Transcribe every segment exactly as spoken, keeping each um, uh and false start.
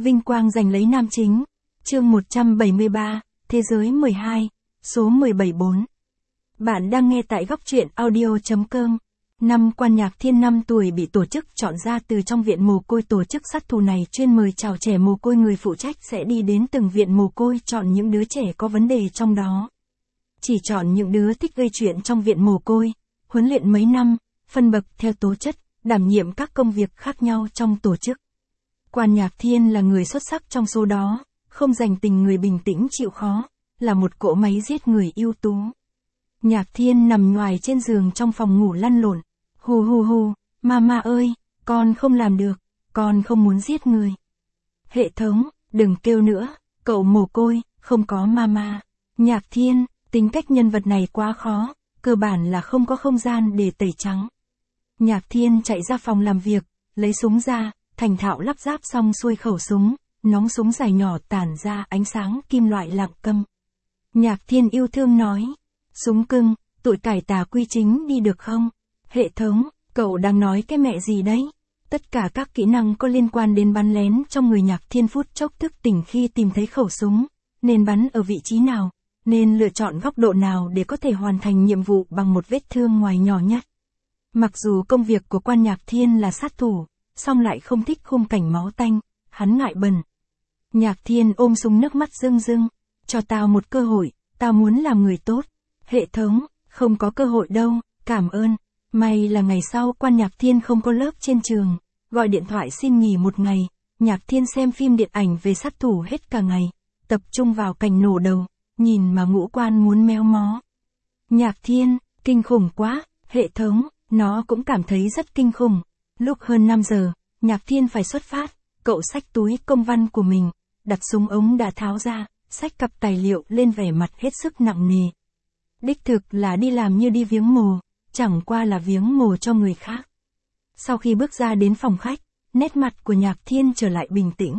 Vinh quang giành lấy nam chính. Chương một trăm bảy mươi ba, Thế giới mười hai, số mười bảy bốn. Bạn đang nghe tại góc truyện audio.com. Năm Quan Nhạc Thiên năm tuổi bị tổ chức chọn ra từ trong viện mồ côi. Tổ chức sát thủ này chuyên mời chào trẻ mồ côi, người phụ trách sẽ đi đến từng viện mồ côi chọn những đứa trẻ có vấn đề trong đó. Chỉ chọn những đứa thích gây chuyện trong viện mồ côi, huấn luyện mấy năm, phân bậc theo tố chất, đảm nhiệm các công việc khác nhau trong tổ chức. Quan Nhạc Thiên là người xuất sắc trong số đó, không dành tình người bình tĩnh chịu khó, là một cỗ máy giết người ưu tú. Nhạc Thiên nằm nhoài trên giường trong phòng ngủ lăn lộn. Hù hù hù, mama ơi, con không làm được, con không muốn giết người. Hệ thống, đừng kêu nữa, cậu mồ côi, không có mama. Nhạc Thiên, tính cách nhân vật này quá khó, cơ bản là không có không gian để tẩy trắng. Nhạc Thiên chạy ra phòng làm việc, lấy súng ra, thành thạo lắp ráp xong xuôi khẩu súng, nóng súng dài nhỏ tản ra ánh sáng kim loại lặng câm. Nhạc Thiên yêu thương nói, súng cưng, tụi cải tà quy chính đi được không? Hệ thống, cậu đang nói cái mẹ gì đấy? Tất cả các kỹ năng có liên quan đến bắn lén trong người Nhạc Thiên phút chốc thức tỉnh khi tìm thấy khẩu súng, nên bắn ở vị trí nào, nên lựa chọn góc độ nào để có thể hoàn thành nhiệm vụ bằng một vết thương ngoài nhỏ nhất. Mặc dù công việc của Quan Nhạc Thiên là sát thủ, song lại không thích khung cảnh máu tanh, hắn ngại bẩn. Nhạc Thiên ôm súng nước mắt rưng rưng, cho tao một cơ hội, tao muốn làm người tốt. Hệ thống, không có cơ hội đâu, cảm ơn. May là ngày sau Quan Nhạc Thiên không có lớp trên trường, gọi điện thoại xin nghỉ một ngày, Nhạc Thiên xem phim điện ảnh về sát thủ hết cả ngày, tập trung vào cảnh nổ đầu, nhìn mà ngũ quan muốn méo mó. Nhạc Thiên, kinh khủng quá, hệ thống, nó cũng cảm thấy rất kinh khủng. Lúc hơn năm giờ, Nhạc Thiên phải xuất phát, cậu xách túi công văn của mình, đặt súng ống đã tháo ra, xách cặp tài liệu lên vẻ mặt hết sức nặng nề. Đích thực là đi làm như đi viếng mồ, chẳng qua là viếng mồ cho người khác. Sau khi bước ra đến phòng khách, nét mặt của Nhạc Thiên trở lại bình tĩnh.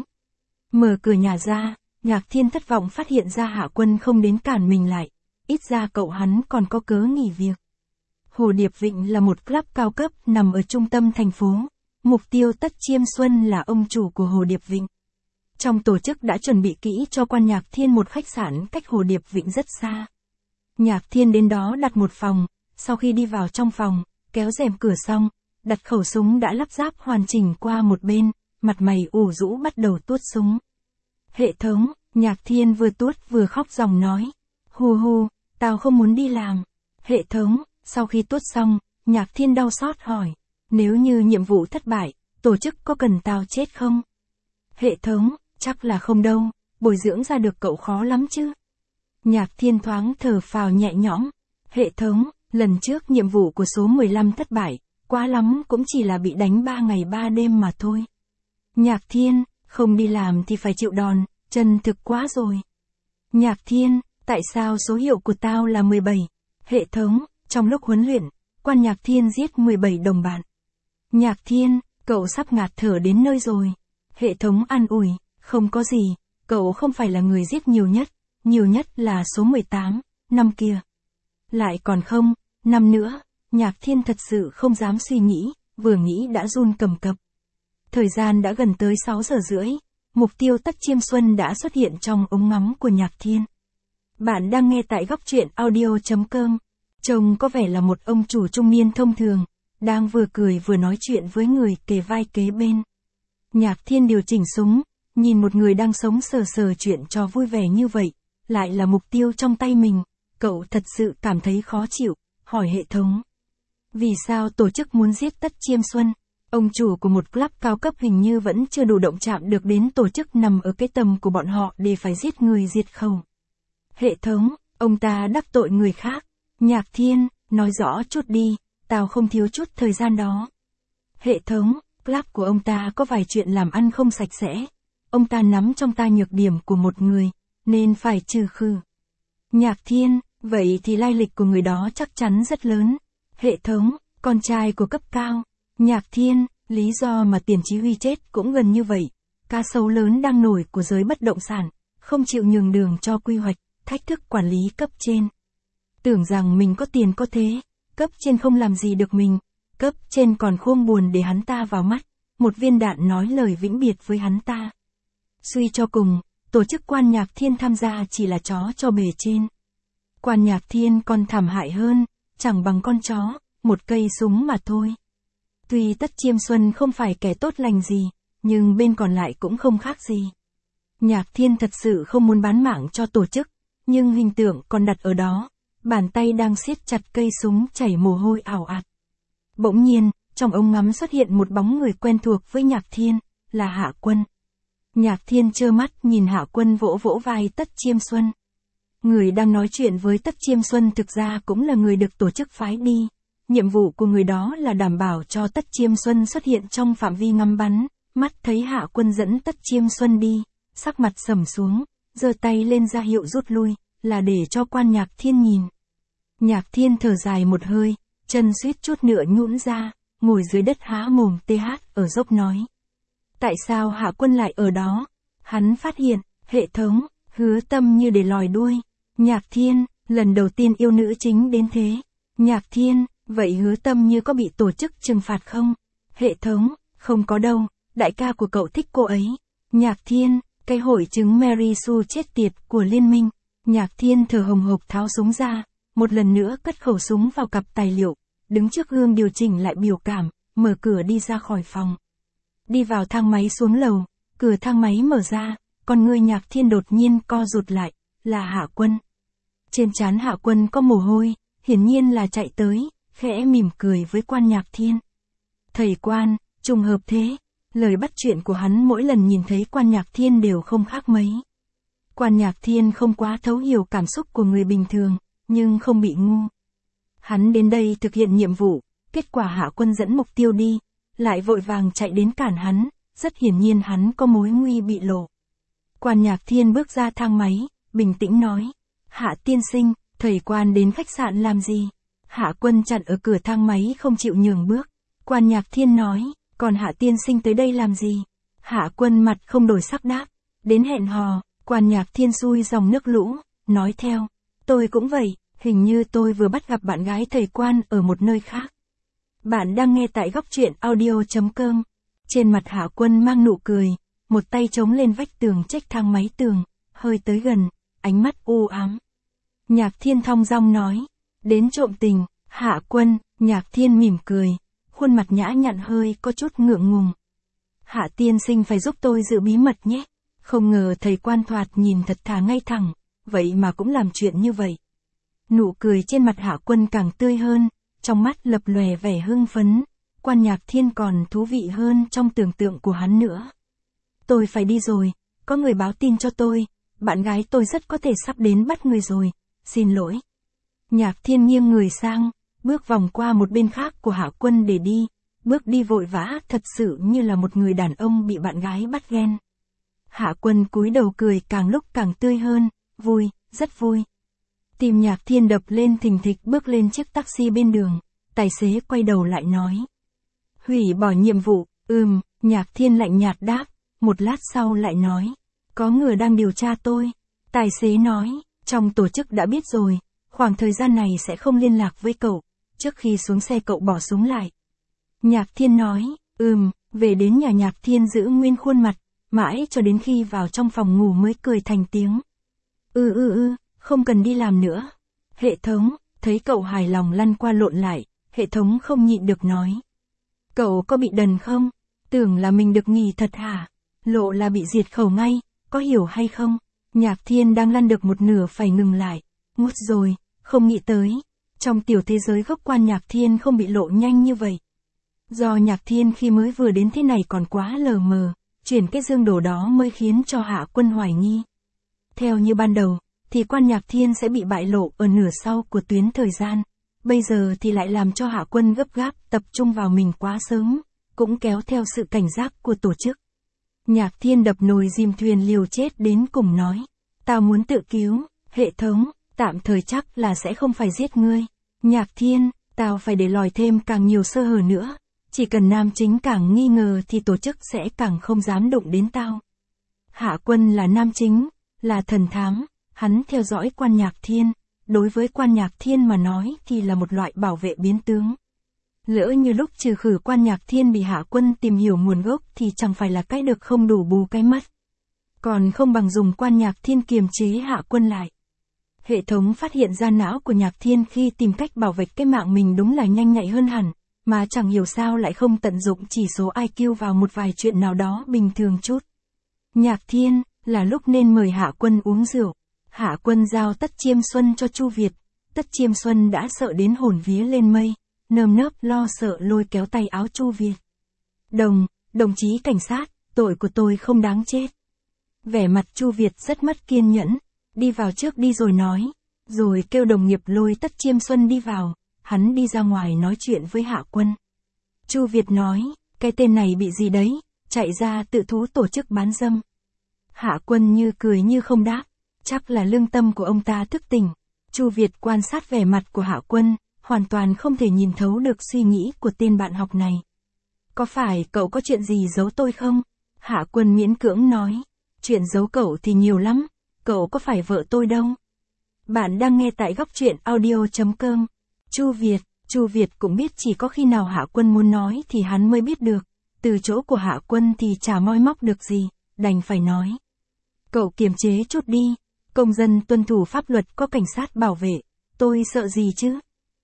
Mở cửa nhà ra, Nhạc Thiên thất vọng phát hiện ra Hạ Quân không đến cản mình lại, ít ra cậu hắn còn có cớ nghỉ việc. Hồ Điệp Vịnh là một club cao cấp nằm ở trung tâm thành phố. Mục Tiêu Tất Chiêm Xuân là ông chủ của Hồ Điệp Vịnh. Trong tổ chức đã chuẩn bị kỹ cho Quan Nhạc Thiên một khách sạn cách Hồ Điệp Vịnh rất xa. Nhạc Thiên đến đó đặt một phòng, sau khi đi vào trong phòng, kéo rèm cửa xong, đặt khẩu súng đã lắp ráp hoàn chỉnh qua một bên, mặt mày ủ rũ bắt đầu tuốt súng. Hệ thống, Nhạc Thiên vừa tuốt vừa khóc ròng nói, hù hù, tao không muốn đi làm. Hệ thống, sau khi tuốt xong, Nhạc Thiên đau xót hỏi, nếu như nhiệm vụ thất bại, tổ chức có cần tao chết không? Hệ thống, chắc là không đâu, bồi dưỡng ra được cậu khó lắm chứ. Nhạc Thiên thoáng thở phào nhẹ nhõm. Hệ thống, lần trước nhiệm vụ của số mười lăm thất bại, quá lắm cũng chỉ là bị đánh ba ngày ba đêm mà thôi. Nhạc Thiên, không đi làm thì phải chịu đòn, chân thực quá rồi. Nhạc Thiên, tại sao số hiệu của tao là mười bảy? Hệ thống, trong lúc huấn luyện, Quan Nhạc Thiên giết mười bảy đồng bạn. Nhạc Thiên, cậu sắp ngạt thở đến nơi rồi. Hệ thống an ủi, không có gì, cậu không phải là người giết nhiều nhất, nhiều nhất là số mười tám, năm kia. Lại còn không, năm nữa, Nhạc Thiên thật sự không dám suy nghĩ, vừa nghĩ đã run cầm cập. Thời gian đã gần tới sáu giờ rưỡi, Mục Tiêu Tất Chiêm Xuân đã xuất hiện trong ống ngắm của Nhạc Thiên. Bạn đang nghe tại góc truyện audio.com. Trông có vẻ là một ông chủ trung niên thông thường, đang vừa cười vừa nói chuyện với người kề vai kế bên. Nhạc Thiên điều chỉnh súng, nhìn một người đang sống sờ sờ chuyện cho vui vẻ như vậy, lại là mục tiêu trong tay mình, cậu thật sự cảm thấy khó chịu, hỏi hệ thống. Vì sao tổ chức muốn giết Tất Chiêm Xuân? Ông chủ của một club cao cấp hình như vẫn chưa đủ động chạm được đến tổ chức nằm ở cái tầm của bọn họ để phải giết người diệt khẩu. Hệ thống, ông ta đắc tội người khác. Nhạc Thiên, nói rõ chút đi, tao không thiếu chút thời gian đó. Hệ thống, club của ông ta có vài chuyện làm ăn không sạch sẽ. Ông ta nắm trong tay nhược điểm của một người, nên phải trừ khử. Nhạc Thiên, vậy thì lai lịch của người đó chắc chắn rất lớn. Hệ thống, con trai của cấp cao. Nhạc Thiên, lý do mà Tiền Chí Huy chết cũng gần như vậy. Cá sấu lớn đang nổi của giới bất động sản, không chịu nhường đường cho quy hoạch, thách thức quản lý cấp trên. Tưởng rằng mình có tiền có thế, cấp trên không làm gì được mình, cấp trên còn khôn buồn để hắn ta vào mắt, một viên đạn nói lời vĩnh biệt với hắn ta. Suy cho cùng, tổ chức Quan Nhạc Thiên tham gia chỉ là chó cho bề trên. Quan Nhạc Thiên còn thảm hại hơn, chẳng bằng con chó, một cây súng mà thôi. Tuy Tất Chiêm Xuân không phải kẻ tốt lành gì, nhưng bên còn lại cũng không khác gì. Nhạc Thiên thật sự không muốn bán mạng cho tổ chức, nhưng hình tượng còn đặt ở đó, bàn tay đang siết chặt cây súng chảy mồ hôi ảo ạt. Bỗng nhiên, trong ống ngắm xuất hiện một bóng người quen thuộc với Nhạc Thiên, là Hạ Quân. Nhạc Thiên trơ mắt nhìn Hạ Quân vỗ vỗ vai Tất Chiêm Xuân. Người đang nói chuyện với Tất Chiêm Xuân thực ra cũng là người được tổ chức phái đi. Nhiệm vụ của người đó là đảm bảo cho Tất Chiêm Xuân xuất hiện trong phạm vi ngắm bắn. Mắt thấy Hạ Quân dẫn Tất Chiêm Xuân đi, sắc mặt sầm xuống, giơ tay lên ra hiệu rút lui, là để cho Quan Nhạc Thiên nhìn. Nhạc Thiên thở dài một hơi, chân suýt chút nữa nhũn ra, ngồi dưới đất há mồm tê hát ở dốc nói. Tại sao Hạ Quân lại ở đó? Hắn phát hiện, hệ thống, Hứa Tâm như để lòi đuôi. Nhạc Thiên, lần đầu tiên yêu nữ chính đến thế. Nhạc Thiên, vậy Hứa Tâm như có bị tổ chức trừng phạt không? Hệ thống, không có đâu, đại ca của cậu thích cô ấy. Nhạc Thiên, cái hội chứng Mary Sue chết tiệt của liên minh. Nhạc Thiên thở hồng hộc tháo súng ra, một lần nữa cất khẩu súng vào cặp tài liệu, đứng trước gương điều chỉnh lại biểu cảm, mở cửa đi ra khỏi phòng. Đi vào thang máy xuống lầu, cửa thang máy mở ra, con người Nhạc Thiên đột nhiên co rụt lại, là Hạ Quân. Trên trán Hạ Quân có mồ hôi, hiển nhiên là chạy tới, khẽ mỉm cười với Quan Nhạc Thiên. Thầy Quan, trùng hợp thế, lời bắt chuyện của hắn mỗi lần nhìn thấy Quan Nhạc Thiên đều không khác mấy. Quan Nhạc Thiên không quá thấu hiểu cảm xúc của người bình thường, nhưng không bị ngu. Hắn đến đây thực hiện nhiệm vụ, kết quả Hạ Quân dẫn mục tiêu đi, lại vội vàng chạy đến cản hắn, rất hiển nhiên hắn có mối nguy bị lộ. Quan Nhạc Thiên bước ra thang máy, bình tĩnh nói, Hạ tiên sinh, thầy Quan đến khách sạn làm gì? Hạ Quân chặn ở cửa thang máy không chịu nhường bước. Quan Nhạc Thiên nói, còn Hạ tiên sinh tới đây làm gì? Hạ Quân mặt không đổi sắc đáp, đến hẹn hò. Quan Nhạc Thiên xui dòng nước lũ, nói theo, tôi cũng vậy, hình như tôi vừa bắt gặp bạn gái thầy Quan ở một nơi khác. Bạn đang nghe tại góc truyện audio chấm com. Trên mặt Hạ Quân mang nụ cười, một tay chống lên vách tường trách thang máy tường, hơi tới gần, ánh mắt u ám. Nhạc Thiên thong dong nói, đến trộm tình. Hạ Quân, Nhạc Thiên mỉm cười, khuôn mặt nhã nhặn hơi có chút ngượng ngùng. Hạ tiên sinh phải giúp tôi giữ bí mật nhé. Không ngờ thầy Quan thoạt nhìn thật thà ngay thẳng, vậy mà cũng làm chuyện như vậy. Nụ cười trên mặt Hạ Quân càng tươi hơn, trong mắt lập lòe vẻ hưng phấn. Quan Nhạc Thiên còn thú vị hơn trong tưởng tượng của hắn nữa. Tôi phải đi rồi, có người báo tin cho tôi, bạn gái tôi rất có thể sắp đến bắt người rồi, xin lỗi. Nhạc Thiên nghiêng người sang, bước vòng qua một bên khác của Hạ Quân để đi, bước đi vội vã thật sự như là một người đàn ông bị bạn gái bắt ghen. Hạ Quân cúi đầu cười càng lúc càng tươi hơn, vui, rất vui. Tim Nhạc Thiên đập lên thình thịch bước lên chiếc taxi bên đường, tài xế quay đầu lại nói. Hủy bỏ nhiệm vụ, ừm, Nhạc Thiên lạnh nhạt đáp, một lát sau lại nói. Có người đang điều tra tôi. Tài xế nói, trong tổ chức đã biết rồi, khoảng thời gian này sẽ không liên lạc với cậu, trước khi xuống xe cậu bỏ súng lại. Nhạc Thiên nói, ừm, về đến nhà Nhạc Thiên giữ nguyên khuôn mặt, mãi cho đến khi vào trong phòng ngủ mới cười thành tiếng. Ừ ừ ừ, không cần đi làm nữa. Hệ thống, thấy cậu hài lòng lăn qua lộn lại, hệ thống không nhịn được nói. Cậu có bị đần không? Tưởng là mình được nghỉ thật hả? Lộ là bị diệt khẩu ngay, có hiểu hay không? Nhạc Thiên đang lăn được một nửa phải ngừng lại. Ngút rồi, không nghĩ tới. Trong tiểu thế giới gốc Quan Nhạc Thiên không bị lộ nhanh như vậy. Do Nhạc Thiên khi mới vừa đến thế này còn quá lờ mờ, chuyển cái dương đồ đó mới khiến cho Hạ Quân hoài nghi. Theo như ban đầu, thì Quan Nhạc Thiên sẽ bị bại lộ ở nửa sau của tuyến thời gian. Bây giờ thì lại làm cho Hạ Quân gấp gáp tập trung vào mình quá sớm, cũng kéo theo sự cảnh giác của tổ chức. Nhạc Thiên đập nồi dìm thuyền liều chết đến cùng nói. Tao muốn tự cứu, hệ thống, tạm thời chắc là sẽ không phải giết ngươi. Nhạc Thiên, tao phải để lòi thêm càng nhiều sơ hở nữa. Chỉ cần nam chính càng nghi ngờ thì tổ chức sẽ càng không dám đụng đến tao. Hạ Quân là nam chính, là thần thám, hắn theo dõi Quan Nhạc Thiên. Đối với Quan Nhạc Thiên mà nói thì là một loại bảo vệ biến tướng. Lỡ như lúc trừ khử Quan Nhạc Thiên bị Hạ Quân tìm hiểu nguồn gốc thì chẳng phải là cái được không đủ bù cái mất. Còn không bằng dùng quan Nhạc Thiên kiềm chế Hạ Quân lại. Hệ thống phát hiện ra não của Nhạc Thiên khi tìm cách bảo vệ cái mạng mình đúng là nhanh nhạy hơn hẳn, mà chẳng hiểu sao lại không tận dụng chỉ số i kiu vào một vài chuyện nào đó bình thường chút. Nhạc Thiên, là lúc nên mời Hạ Quân uống rượu. Hạ Quân giao Tất Chiêm Xuân cho Chu Việt. Tất Chiêm Xuân đã sợ đến hồn vía lên mây, nơm nớp lo sợ lôi kéo tay áo Chu Việt. Đồng, đồng chí cảnh sát, tội của tôi không đáng chết. Vẻ mặt Chu Việt rất mất kiên nhẫn, đi vào trước đi rồi nói, rồi kêu đồng nghiệp lôi Tất Chiêm Xuân đi vào, hắn đi ra ngoài nói chuyện với Hạ Quân. Chu Việt nói, cái tên này bị gì đấy, chạy ra tự thú tổ chức bán dâm. Hạ Quân như cười như không đáp, chắc là lương tâm của ông ta thức tỉnh. Chu Việt quan sát vẻ mặt của Hạ Quân, hoàn toàn không thể nhìn thấu được suy nghĩ của tên bạn học này. Có phải cậu có chuyện gì giấu tôi không? Hạ Quân miễn cưỡng nói, chuyện giấu cậu thì nhiều lắm, cậu có phải vợ tôi đâu. Bạn đang nghe tại góc truyện audio chấm com. Chu Việt, Chu Việt cũng biết chỉ có khi nào Hạ Quân muốn nói thì hắn mới biết được, từ chỗ của Hạ Quân thì chả moi móc được gì, đành phải nói. Cậu kiềm chế chút đi, công dân tuân thủ pháp luật có cảnh sát bảo vệ, tôi sợ gì chứ?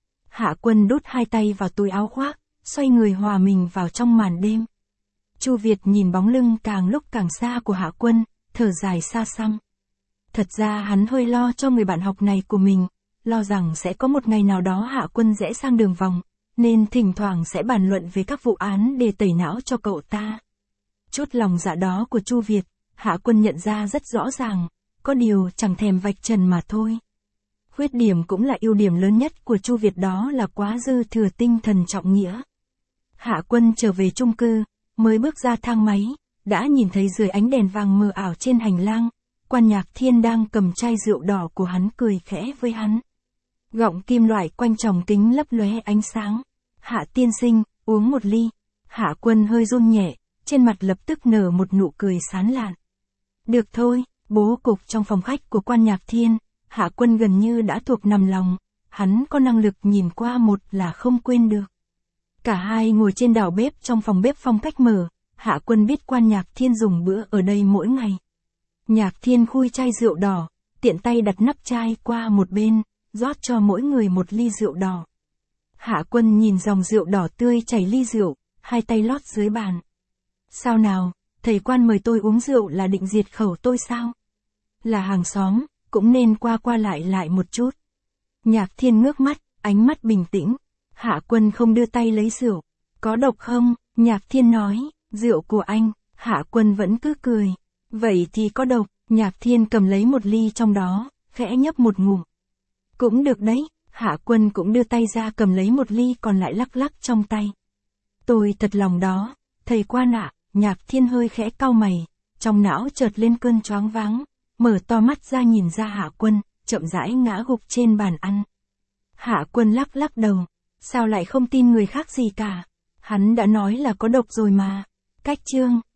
Hạ Quân đút hai tay vào túi áo khoác, xoay người hòa mình vào trong màn đêm. Chu Việt nhìn bóng lưng càng lúc càng xa của Hạ Quân, thở dài xa xăm. Thật ra hắn hơi lo cho người bạn học này của mình, lo rằng sẽ có một ngày nào đó Hạ Quân rẽ sang đường vòng, nên thỉnh thoảng sẽ bàn luận về các vụ án để tẩy não cho cậu ta. Chút lòng dạ đó của Chu Việt, Hạ Quân nhận ra rất rõ ràng, có điều chẳng thèm vạch trần mà thôi. Khuyết điểm cũng là ưu điểm lớn nhất của Chu Việt, đó là quá dư thừa tinh thần trọng nghĩa. Hạ Quân trở về chung cư, mới bước ra thang máy, đã nhìn thấy dưới ánh đèn vàng mờ ảo trên hành lang, quan Nhạc Thiên đang cầm chai rượu đỏ của hắn cười khẽ với hắn. Gọng kim loại quanh tròng kính lấp lóe ánh sáng. Hạ tiên sinh, uống một ly. Hạ Quân hơi run nhẹ, trên mặt lập tức nở một nụ cười sán lạn. Được thôi, bố cục trong phòng khách của quan Nhạc Thiên, Hạ Quân gần như đã thuộc nằm lòng, hắn có năng lực nhìn qua một là không quên được. Cả hai ngồi trên đảo bếp trong phòng bếp phong cách mở, Hạ Quân biết quan Nhạc Thiên dùng bữa ở đây mỗi ngày. Nhạc Thiên khui chai rượu đỏ, tiện tay đặt nắp chai qua một bên, rót cho mỗi người một ly rượu đỏ. Hạ Quân nhìn dòng rượu đỏ tươi chảy ly rượu, hai tay lót dưới bàn. Sao nào, thầy quan mời tôi uống rượu là định diệt khẩu tôi sao? Là hàng xóm, cũng nên qua qua lại lại một chút. Nhạc Thiên ngước mắt, ánh mắt bình tĩnh. Hạ Quân không đưa tay lấy rượu. Có độc không? Nhạc Thiên nói, rượu của anh. Hạ Quân vẫn cứ cười. Vậy thì có độc. Nhạc Thiên cầm lấy một ly trong đó, khẽ nhấp một ngụm. Cũng được đấy. Hạ Quân cũng đưa tay ra cầm lấy một ly còn lại lắc lắc trong tay. Tôi thật lòng đó, thầy quan ạ. Nhạc Thiên hơi khẽ cau mày, trong não chợt lên cơn choáng váng, mở to mắt ra nhìn ra Hạ Quân, chậm rãi ngã gục trên bàn ăn. Hạ Quân lắc lắc đầu, sao lại không tin người khác gì cả? Hắn đã nói là có độc rồi mà. Cách chương